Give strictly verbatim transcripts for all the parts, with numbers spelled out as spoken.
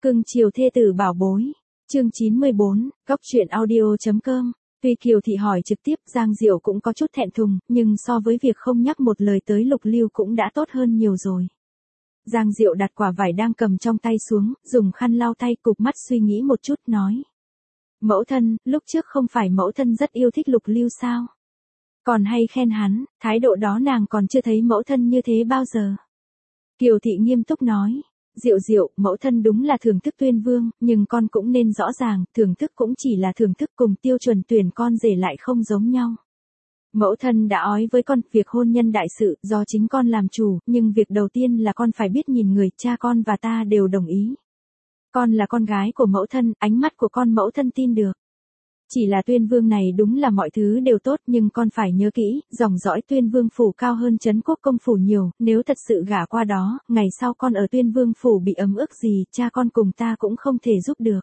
Cưng chiều thê tử bảo bối. Chương chín mươi bốn, góc truyện audio.com. Tuy Kiều Thị hỏi trực tiếp, Giang Diệu cũng có chút thẹn thùng, nhưng so với việc không nhắc một lời tới Lục Lưu cũng đã tốt hơn nhiều rồi. Giang Diệu đặt quả vải đang cầm trong tay xuống, dùng khăn lau tay, cụp mắt suy nghĩ một chút, nói. Mẫu thân, lúc trước không phải mẫu thân rất yêu thích Lục Lưu sao? Còn hay khen hắn, thái độ đó nàng còn chưa thấy mẫu thân như thế bao giờ. Kiều Thị nghiêm túc nói. Diệu Diệu, mẫu thân đúng là thưởng thức Tuyên Vương, nhưng con cũng nên rõ ràng, thưởng thức cũng chỉ là thưởng thức, cùng tiêu chuẩn tuyển con rể lại không giống nhau. Mẫu thân đã ói với con, việc hôn nhân đại sự, do chính con làm chủ, nhưng việc đầu tiên là con phải biết nhìn người, cha con và ta đều đồng ý. Con là con gái của mẫu thân, ánh mắt của con mẫu thân tin được. Chỉ là Tuyên Vương này đúng là mọi thứ đều tốt, nhưng con phải nhớ kỹ, dòng dõi Tuyên Vương phủ cao hơn Trấn Quốc công phủ nhiều, nếu thật sự gả qua đó, ngày sau con ở Tuyên Vương phủ bị ấm ức gì, cha con cùng ta cũng không thể giúp được.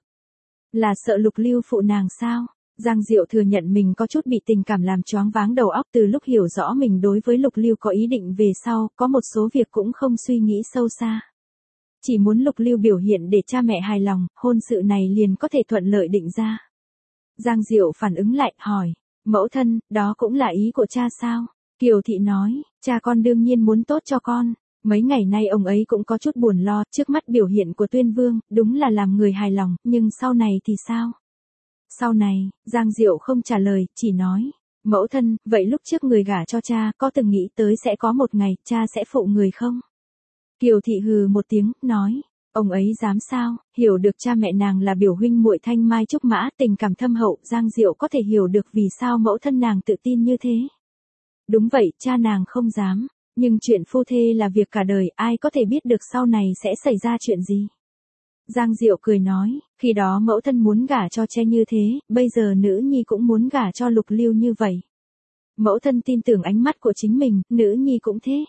Là sợ Lục Lưu phụ nàng sao? Giang Diệu thừa nhận mình có chút bị tình cảm làm choáng váng đầu óc từ lúc hiểu rõ mình đối với Lục Lưu có ý định về sau, có một số việc cũng không suy nghĩ sâu xa. Chỉ muốn Lục Lưu biểu hiện để cha mẹ hài lòng, hôn sự này liền có thể thuận lợi định ra. Giang Diệu phản ứng lại, hỏi, mẫu thân, đó cũng là ý của cha sao? Kiều Thị nói, cha con đương nhiên muốn tốt cho con. Mấy ngày nay ông ấy cũng có chút buồn lo, trước mắt biểu hiện của Tuyên Vương, đúng là làm người hài lòng, nhưng sau này thì sao? Sau này, Giang Diệu không trả lời, chỉ nói, mẫu thân, vậy lúc trước người gả cho cha, có từng nghĩ tới sẽ có một ngày, cha sẽ phụ người không? Kiều Thị hừ một tiếng, nói. Ông ấy dám sao, hiểu được cha mẹ nàng là biểu huynh muội thanh mai trúc mã, tình cảm thâm hậu, Giang Diệu có thể hiểu được vì sao mẫu thân nàng tự tin như thế. Đúng vậy, cha nàng không dám, nhưng chuyện phu thê là việc cả đời, ai có thể biết được sau này sẽ xảy ra chuyện gì. Giang Diệu cười nói, khi đó mẫu thân muốn gả cho Che như thế, bây giờ nữ nhi cũng muốn gả cho Lục Lưu như vậy. Mẫu thân tin tưởng ánh mắt của chính mình, nữ nhi cũng thế.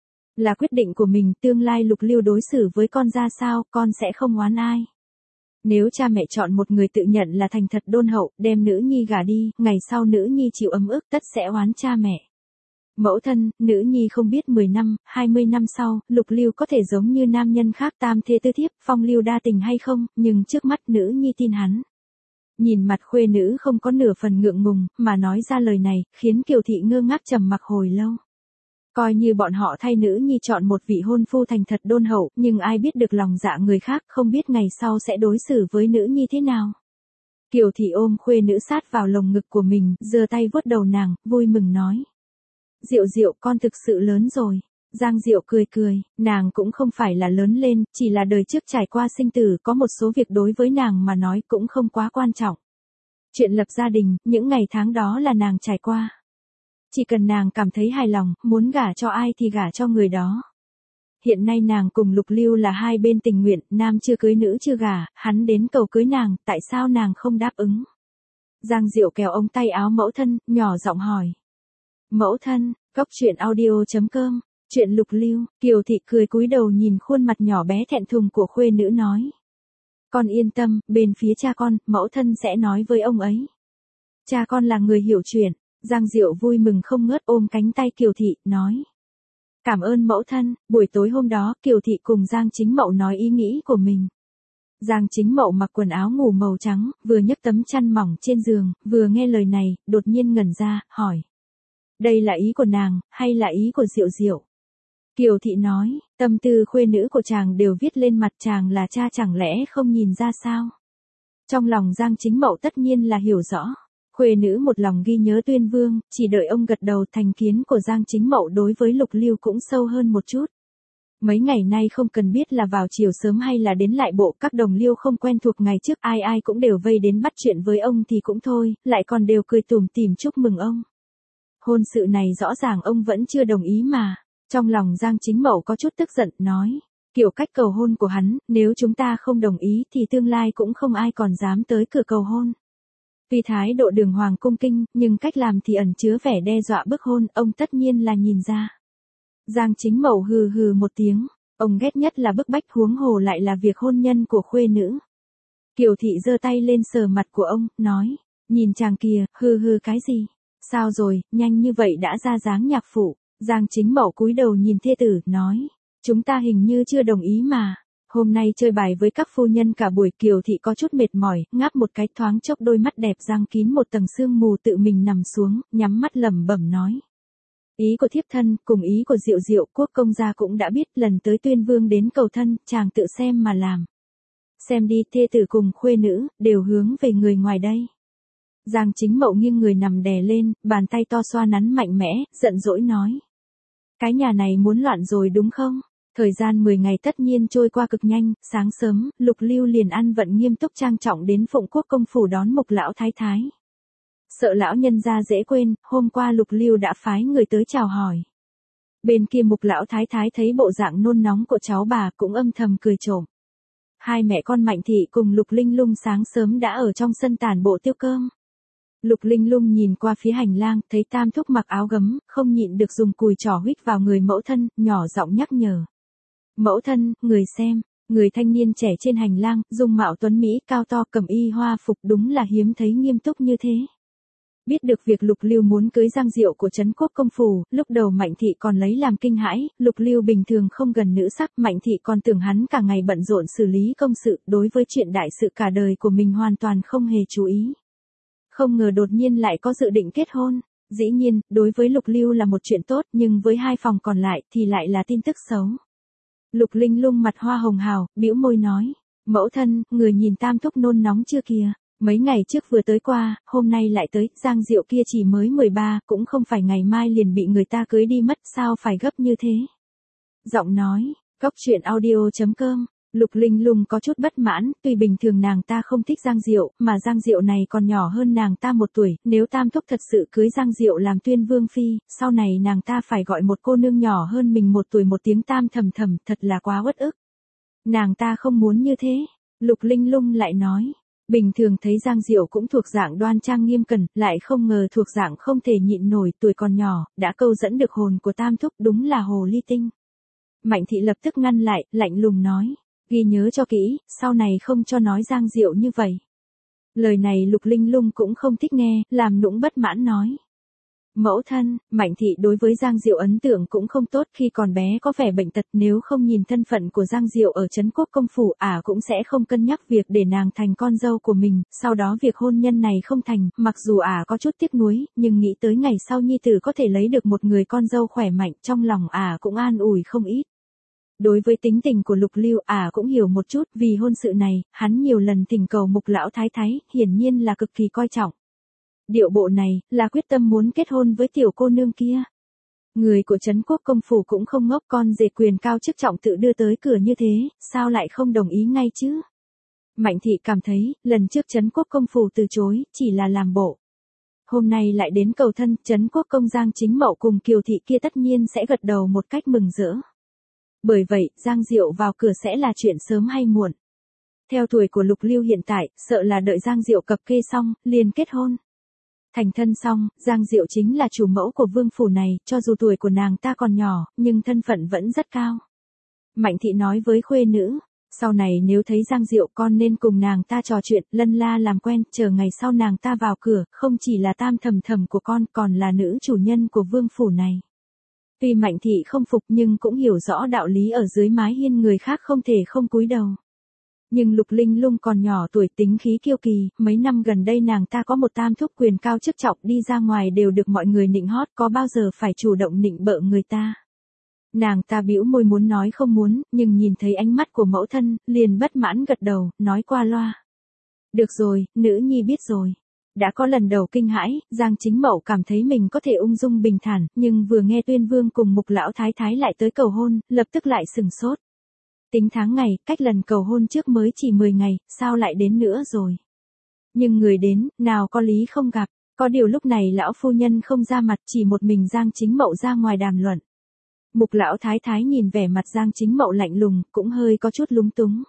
Là quyết định của mình, tương lai Lục Lưu đối xử với con ra sao, con sẽ không oán ai. Nếu cha mẹ chọn một người tự nhận là thành thật đôn hậu, đem nữ nhi gả đi, ngày sau nữ nhi chịu ấm ức tất sẽ oán cha mẹ. Mẫu thân, nữ nhi không biết mười năm, hai mươi năm sau, Lục Lưu có thể giống như nam nhân khác tam thê tư thiếp, phong lưu đa tình hay không, nhưng trước mắt nữ nhi tin hắn. Nhìn mặt khuê nữ không có nửa phần ngượng ngùng, mà nói ra lời này, khiến Kiều Thị ngơ ngác trầm mặc hồi lâu. Coi như bọn họ thay nữ nhi chọn một vị hôn phu thành thật đôn hậu, nhưng ai biết được lòng dạ người khác, không biết ngày sau sẽ đối xử với nữ nhi thế nào. Kiều Thị ôm khuê nữ sát vào lồng ngực của mình, giơ tay vuốt đầu nàng, vui mừng nói. Diệu Diệu, con thực sự lớn rồi. Giang Diệu cười cười, nàng cũng không phải là lớn lên, chỉ là đời trước trải qua sinh tử, có một số việc đối với nàng mà nói cũng không quá quan trọng. Chuyện lập gia đình, những ngày tháng đó là nàng trải qua. Chỉ cần nàng cảm thấy hài lòng, muốn gả cho ai thì gả cho người đó. Hiện nay nàng cùng Lục Lưu là hai bên tình nguyện, nam chưa cưới nữ chưa gả, hắn đến cầu cưới nàng, tại sao nàng không đáp ứng? Giang Diệu kéo ống tay áo mẫu thân, nhỏ giọng hỏi. Mẫu thân, góc truyện audio.com, chuyện Lục Lưu, Kiều Thị cười cúi đầu nhìn khuôn mặt nhỏ bé thẹn thùng của khuê nữ nói. Con yên tâm, bên phía cha con, mẫu thân sẽ nói với ông ấy. Cha con là người hiểu chuyện. Giang Diệu vui mừng không ngớt ôm cánh tay Kiều Thị, nói. Cảm ơn mẫu thân. Buổi tối hôm đó, Kiều Thị cùng Giang Chính Mậu nói ý nghĩ của mình. Giang Chính Mậu mặc quần áo ngủ màu trắng, vừa nhấc tấm chăn mỏng trên giường, vừa nghe lời này, đột nhiên ngẩn ra, hỏi. Đây là ý của nàng, hay là ý của Diệu Diệu? Kiều Thị nói, tâm tư khuê nữ của chàng đều viết lên mặt chàng là cha chẳng lẽ không nhìn ra sao? Trong lòng Giang Chính Mậu tất nhiên là hiểu rõ. Khuê nữ một lòng ghi nhớ Tuyên Vương, chỉ đợi ông gật đầu, thành kiến của Giang Chính Mậu đối với Lục Lưu cũng sâu hơn một chút. Mấy ngày nay không cần biết là vào chiều sớm hay là đến lại bộ, các đồng liêu không quen thuộc ngày trước ai ai cũng đều vây đến bắt chuyện với ông thì cũng thôi, lại còn đều cười tủm tỉm chúc mừng ông. Hôn sự này rõ ràng ông vẫn chưa đồng ý mà. Trong lòng Giang Chính Mậu có chút tức giận, nói. Kiểu cách cầu hôn của hắn, nếu chúng ta không đồng ý thì tương lai cũng không ai còn dám tới cửa cầu hôn. Tuy thái độ đường hoàng cung kinh, nhưng cách làm thì ẩn chứa vẻ đe dọa bức hôn, ông tất nhiên là nhìn ra. Giang Chính Mậu hừ hừ một tiếng, ông ghét nhất là bức bách, huống hồ lại là việc hôn nhân của khuê nữ. Kiều Thị giơ tay lên sờ mặt của ông, nói, nhìn chàng kìa, hừ hừ cái gì? Sao rồi, nhanh như vậy đã ra dáng nhạc phụ? Giang Chính Mậu cúi đầu nhìn thê tử, nói, chúng ta hình như chưa đồng ý mà. Hôm nay chơi bài với các phu nhân cả buổi, Kiều Thị có chút mệt mỏi, ngáp một cái, thoáng chốc đôi mắt đẹp giăng kín một tầng sương mù, tự mình nằm xuống, nhắm mắt lẩm bẩm nói. Ý của thiếp thân, cùng ý của Diệu Diệu, Quốc công gia cũng đã biết, lần tới Tuyên Vương đến cầu thân, chàng tự xem mà làm. Xem đi, thê tử cùng khuê nữ, đều hướng về người ngoài đây. Giang Chính Mậu nghiêng người nằm đè lên, bàn tay to xoa nắn mạnh mẽ, giận dỗi nói. Cái nhà này muốn loạn rồi đúng không? Thời gian mười ngày tất nhiên trôi qua cực nhanh, sáng sớm, Lục Lưu liền ăn vận nghiêm túc trang trọng đến Phụng Quốc công phủ đón Mục lão thái thái. Sợ lão nhân gia dễ quên, hôm qua Lục Lưu đã phái người tới chào hỏi. Bên kia Mục lão thái thái thấy bộ dạng nôn nóng của cháu bà cũng âm thầm cười trộm. Hai mẹ con Mạnh Thị cùng Lục Linh Lung sáng sớm đã ở trong sân tản bộ tiêu cơm. Lục Linh Lung nhìn qua phía hành lang, thấy Tam thúc mặc áo gấm, không nhịn được dùng cùi trỏ huých vào người mẫu thân, nhỏ giọng nhắc nhở. Mẫu thân, người xem, người thanh niên trẻ trên hành lang, dung mạo tuấn mỹ, cao to, cầm y hoa phục, đúng là hiếm thấy nghiêm túc như thế. Biết được việc Lục Lưu muốn cưới Giang Diệu của Trấn Quốc công phủ, lúc đầu Mạnh Thị còn lấy làm kinh hãi, Lục Lưu bình thường không gần nữ sắc, Mạnh Thị còn tưởng hắn cả ngày bận rộn xử lý công sự, đối với chuyện đại sự cả đời của mình hoàn toàn không hề chú ý. Không ngờ đột nhiên lại có dự định kết hôn. Dĩ nhiên, đối với Lục Lưu là một chuyện tốt, nhưng với hai phòng còn lại thì lại là tin tức xấu. Lục Linh Lung mặt hoa hồng hào, bĩu môi nói, mẫu thân, người nhìn Tam thúc nôn nóng chưa kìa, mấy ngày trước vừa tới qua, hôm nay lại tới, Giang Diệu kia chỉ mới mười ba, cũng không phải ngày mai liền bị người ta cưới đi mất, sao phải gấp như thế. Giọng nói, góc truyện audio chấm com. Lục Linh Lung có chút bất mãn, tuy bình thường nàng ta không thích Giang Diệu, mà Giang Diệu này còn nhỏ hơn nàng ta một tuổi, nếu Tam thúc thật sự cưới Giang Diệu làm Tuyên Vương phi, sau này nàng ta phải gọi một cô nương nhỏ hơn mình một tuổi một tiếng Tam thầm thầm, thật là quá uất ức. Nàng ta không muốn như thế. Lục Linh Lung lại nói, bình thường thấy Giang Diệu cũng thuộc dạng đoan trang nghiêm cẩn, lại không ngờ thuộc dạng không thể nhịn nổi, tuổi còn nhỏ, đã câu dẫn được hồn của Tam thúc, đúng là hồ ly tinh. Mạnh Thị lập tức ngăn lại, lạnh lùng nói. Ghi nhớ cho kỹ, sau này không cho nói Giang Diệu như vậy. Lời này Lục Linh Lung cũng không thích nghe, làm nũng bất mãn nói. Mẫu thân, Mạnh Thị đối với Giang Diệu ấn tượng cũng không tốt, khi còn bé có vẻ bệnh tật, nếu không nhìn thân phận của Giang Diệu ở Trấn Quốc công phủ, ả à cũng sẽ không cân nhắc việc để nàng thành con dâu của mình, sau đó việc hôn nhân này không thành, mặc dù ả à có chút tiếc nuối, nhưng nghĩ tới ngày sau nhi tử có thể lấy được một người con dâu khỏe mạnh, trong lòng ả à cũng an ủi không ít. Đối với tính tình của Lục Lưu, ả à cũng hiểu một chút, vì hôn sự này, hắn nhiều lần thỉnh cầu Mục lão thái thái, hiển nhiên là cực kỳ coi trọng. Điệu bộ này, là quyết tâm muốn kết hôn với tiểu cô nương kia. Người của Trấn Quốc công phủ cũng không ngốc, con rể quyền cao chức trọng tự đưa tới cửa như thế, sao lại không đồng ý ngay chứ? Mạnh Thị cảm thấy, lần trước Trấn Quốc công phủ từ chối, chỉ là làm bộ. Hôm nay lại đến cầu thân, Trấn Quốc công Giang Chính Mậu cùng Kiều Thị kia tất nhiên sẽ gật đầu một cách mừng rỡ. Bởi vậy, Giang Diệu vào cửa sẽ là chuyện sớm hay muộn. Theo tuổi của Lục Lưu hiện tại, sợ là đợi Giang Diệu cập kê xong, liền kết hôn. Thành thân xong, Giang Diệu chính là chủ mẫu của vương phủ này, cho dù tuổi của nàng ta còn nhỏ, nhưng thân phận vẫn rất cao. Mạnh Thị nói với khuê nữ, sau này nếu thấy Giang Diệu con nên cùng nàng ta trò chuyện, lân la làm quen, chờ ngày sau nàng ta vào cửa, không chỉ là Tam thầm thầm của con, còn là nữ chủ nhân của vương phủ này. Tuy Mạnh Thị không phục nhưng cũng hiểu rõ đạo lý ở dưới mái hiên người khác không thể không cúi đầu. Nhưng Lục Linh Lung còn nhỏ tuổi, tính khí kiêu kỳ, mấy năm gần đây nàng ta có một Tam thúc quyền cao chức trọng, đi ra ngoài đều được mọi người nịnh hót, có bao giờ phải chủ động nịnh bợ người ta. Nàng ta bĩu môi muốn nói không muốn, nhưng nhìn thấy ánh mắt của mẫu thân, liền bất mãn gật đầu, nói qua loa. Được rồi, nữ nhi biết rồi. Đã có lần đầu kinh hãi, Giang Chính Mậu cảm thấy mình có thể ung dung bình thản, nhưng vừa nghe Tuyên Vương cùng Mục lão thái thái lại tới cầu hôn, lập tức lại sừng sốt. Tính tháng ngày, cách lần cầu hôn trước mới chỉ mười ngày, sao lại đến nữa rồi. Nhưng người đến, nào có lý không gặp, có điều lúc này lão phu nhân không ra mặt, chỉ một mình Giang Chính Mậu ra ngoài đàm luận. Mục lão thái thái nhìn vẻ mặt Giang Chính Mậu lạnh lùng, cũng hơi có chút lúng túng.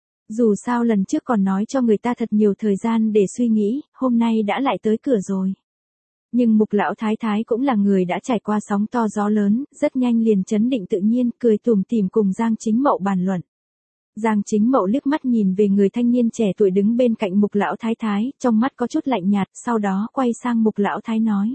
Dù sao lần trước còn nói cho người ta thật nhiều thời gian để suy nghĩ, hôm nay đã lại tới cửa rồi. Nhưng Mục lão thái thái cũng là người đã trải qua sóng to gió lớn, rất nhanh liền trấn định tự nhiên, cười tủm tỉm cùng Giang Chính Mậu bàn luận. Giang Chính Mậu liếc mắt nhìn về người thanh niên trẻ tuổi đứng bên cạnh Mục lão thái thái, trong mắt có chút lạnh nhạt, sau đó quay sang Mục lão thái nói.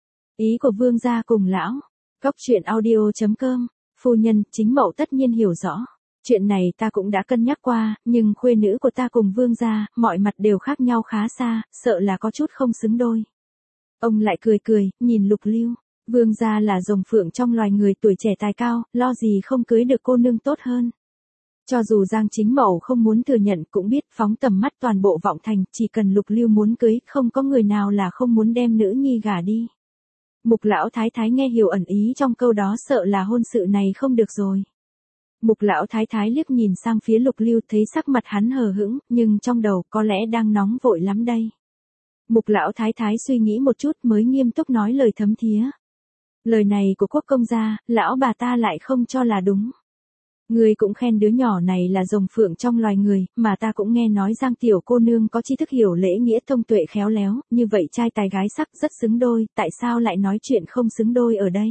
Ý của vương gia cùng lão. Góc truyện audio chấm com, phu nhân, Chính Mậu tất nhiên hiểu rõ. Chuyện này ta cũng đã cân nhắc qua, nhưng khuê nữ của ta cùng vương gia, mọi mặt đều khác nhau khá xa, sợ là có chút không xứng đôi. Ông lại cười cười, nhìn Lục Lưu. Vương gia là rồng phượng trong loài người, tuổi trẻ tài cao, lo gì không cưới được cô nương tốt hơn. Cho dù Giang Chính Mậu không muốn thừa nhận cũng biết phóng tầm mắt toàn bộ Vọng Thành, chỉ cần Lục Lưu muốn cưới, không có người nào là không muốn đem nữ nhi gả đi. Mục lão thái thái nghe hiểu ẩn ý trong câu đó, sợ là hôn sự này không được rồi. Mục lão thái thái liếc nhìn sang phía Lục Lưu, thấy sắc mặt hắn hờ hững, nhưng trong đầu có lẽ đang nóng vội lắm đây. Mục lão thái thái suy nghĩ một chút mới nghiêm túc nói lời thấm thía. Lời này của Quốc công gia, lão bà ta lại không cho là đúng. Người cũng khen đứa nhỏ này là rồng phượng trong loài người, mà ta cũng nghe nói Giang tiểu cô nương có tri thức hiểu lễ nghĩa, thông tuệ khéo léo, như vậy trai tài gái sắc rất xứng đôi, tại sao lại nói chuyện không xứng đôi ở đây?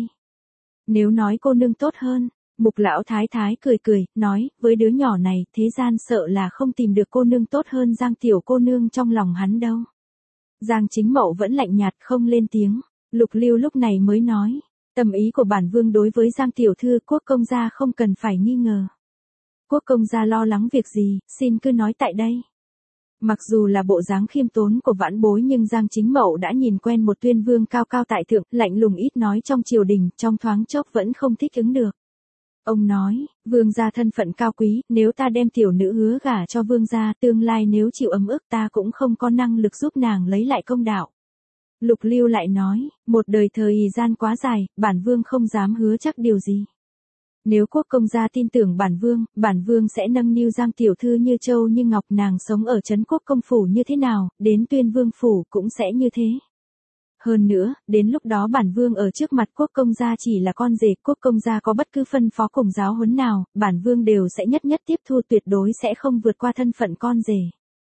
Nếu nói cô nương tốt hơn, Mục lão thái thái cười cười, nói, với đứa nhỏ này, thế gian sợ là không tìm được cô nương tốt hơn Giang tiểu cô nương trong lòng hắn đâu. Giang Chính Mậu vẫn lạnh nhạt không lên tiếng. Lục Lưu lúc này mới nói, tâm ý của bản vương đối với Giang tiểu thư, Quốc công gia không cần phải nghi ngờ. Quốc công gia lo lắng việc gì, xin cứ nói tại đây. Mặc dù là bộ dáng khiêm tốn của vãn bối, nhưng Giang Chính Mậu đã nhìn quen một tuyên vương cao cao tại thượng, lạnh lùng ít nói trong triều đình, trong thoáng chốc vẫn không thích ứng được. Ông nói, vương gia thân phận cao quý, nếu ta đem tiểu nữ hứa gả cho vương gia, tương lai nếu chịu ấm ức ta cũng không có năng lực giúp nàng lấy lại công đạo. Lục Lưu lại nói, một đời thời gian quá dài, bản vương không dám hứa chắc điều gì. Nếu Quốc công gia tin tưởng bản vương, bản vương sẽ nâng niu Giang tiểu thư như châu như ngọc, nàng sống ở trấn Quốc công phủ như thế nào, đến Tuyên vương phủ cũng sẽ như thế. Hơn nữa, đến lúc đó bản vương ở trước mặt Quốc công gia chỉ là con rể, Quốc công gia có bất cứ phân phó cùng giáo huấn nào, bản vương đều sẽ nhất nhất tiếp thu, tuyệt đối sẽ không vượt qua thân phận con rể.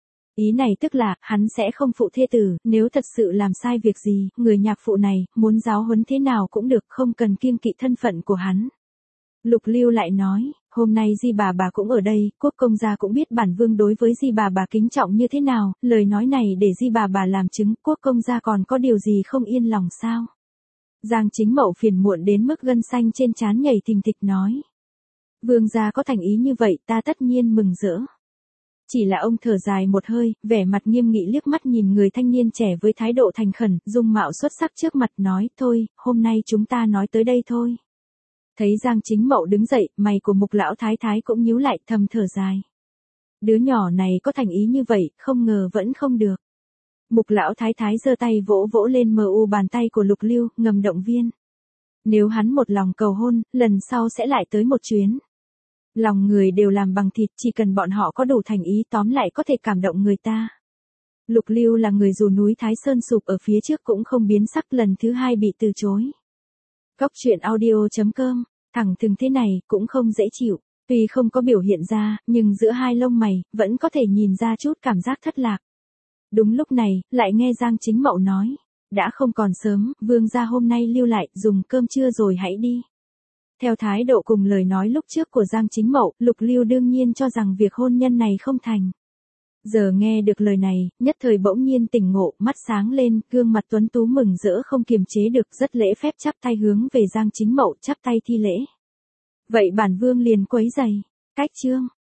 Ý này tức là, hắn sẽ không phụ thê tử, nếu thật sự làm sai việc gì, người nhạc phụ này, muốn giáo huấn thế nào cũng được, không cần kiêng kỵ thân phận của hắn. Lục Lưu lại nói, hôm nay Di bà bà cũng ở đây, Quốc công gia cũng biết bản vương đối với Di bà bà kính trọng như thế nào, lời nói này để Di bà bà làm chứng, Quốc công gia còn có điều gì không yên lòng sao? Giang Chính Mậu phiền muộn đến mức gân xanh trên trán nhảy thình thịch nói. Vương gia có thành ý như vậy, ta tất nhiên mừng rỡ. Chỉ là ông thở dài một hơi, vẻ mặt nghiêm nghị liếc mắt nhìn người thanh niên trẻ với thái độ thành khẩn, dung mạo xuất sắc trước mặt, nói, thôi, hôm nay chúng ta nói tới đây thôi. Thấy Giang Chính Mậu đứng dậy, mày của Mục lão thái thái cũng nhíu lại, thầm thở dài. Đứa nhỏ này có thành ý như vậy, không ngờ vẫn không được. Mục lão thái thái giơ tay vỗ vỗ lên mờ u bàn tay của Lục Lưu, ngầm động viên. Nếu hắn một lòng cầu hôn, lần sau sẽ lại tới một chuyến. Lòng người đều làm bằng thịt, chỉ cần bọn họ có đủ thành ý, tóm lại có thể cảm động người ta. Lục Lưu là người dù núi Thái Sơn sụp ở phía trước cũng không biến sắc, lần thứ hai bị từ chối. Góc truyện audio chấm com, thẳng thừng thế này, cũng không dễ chịu. Tuy không có biểu hiện ra, nhưng giữa hai lông mày, vẫn có thể nhìn ra chút cảm giác thất lạc. Đúng lúc này, lại nghe Giang Chính Mậu nói. Đã không còn sớm, vương gia hôm nay lưu lại, dùng cơm trưa rồi hãy đi. Theo thái độ cùng lời nói lúc trước của Giang Chính Mậu, Lục Lưu đương nhiên cho rằng việc hôn nhân này không thành. Giờ nghe được lời này, nhất thời bỗng nhiên tỉnh ngộ, mắt sáng lên, gương mặt tuấn tú mừng rỡ không kiềm chế được, rất lễ phép chắp tay hướng về Giang Chính Mậu, chắp tay thi lễ. Vậy bản vương liền quấy giày. Cách chương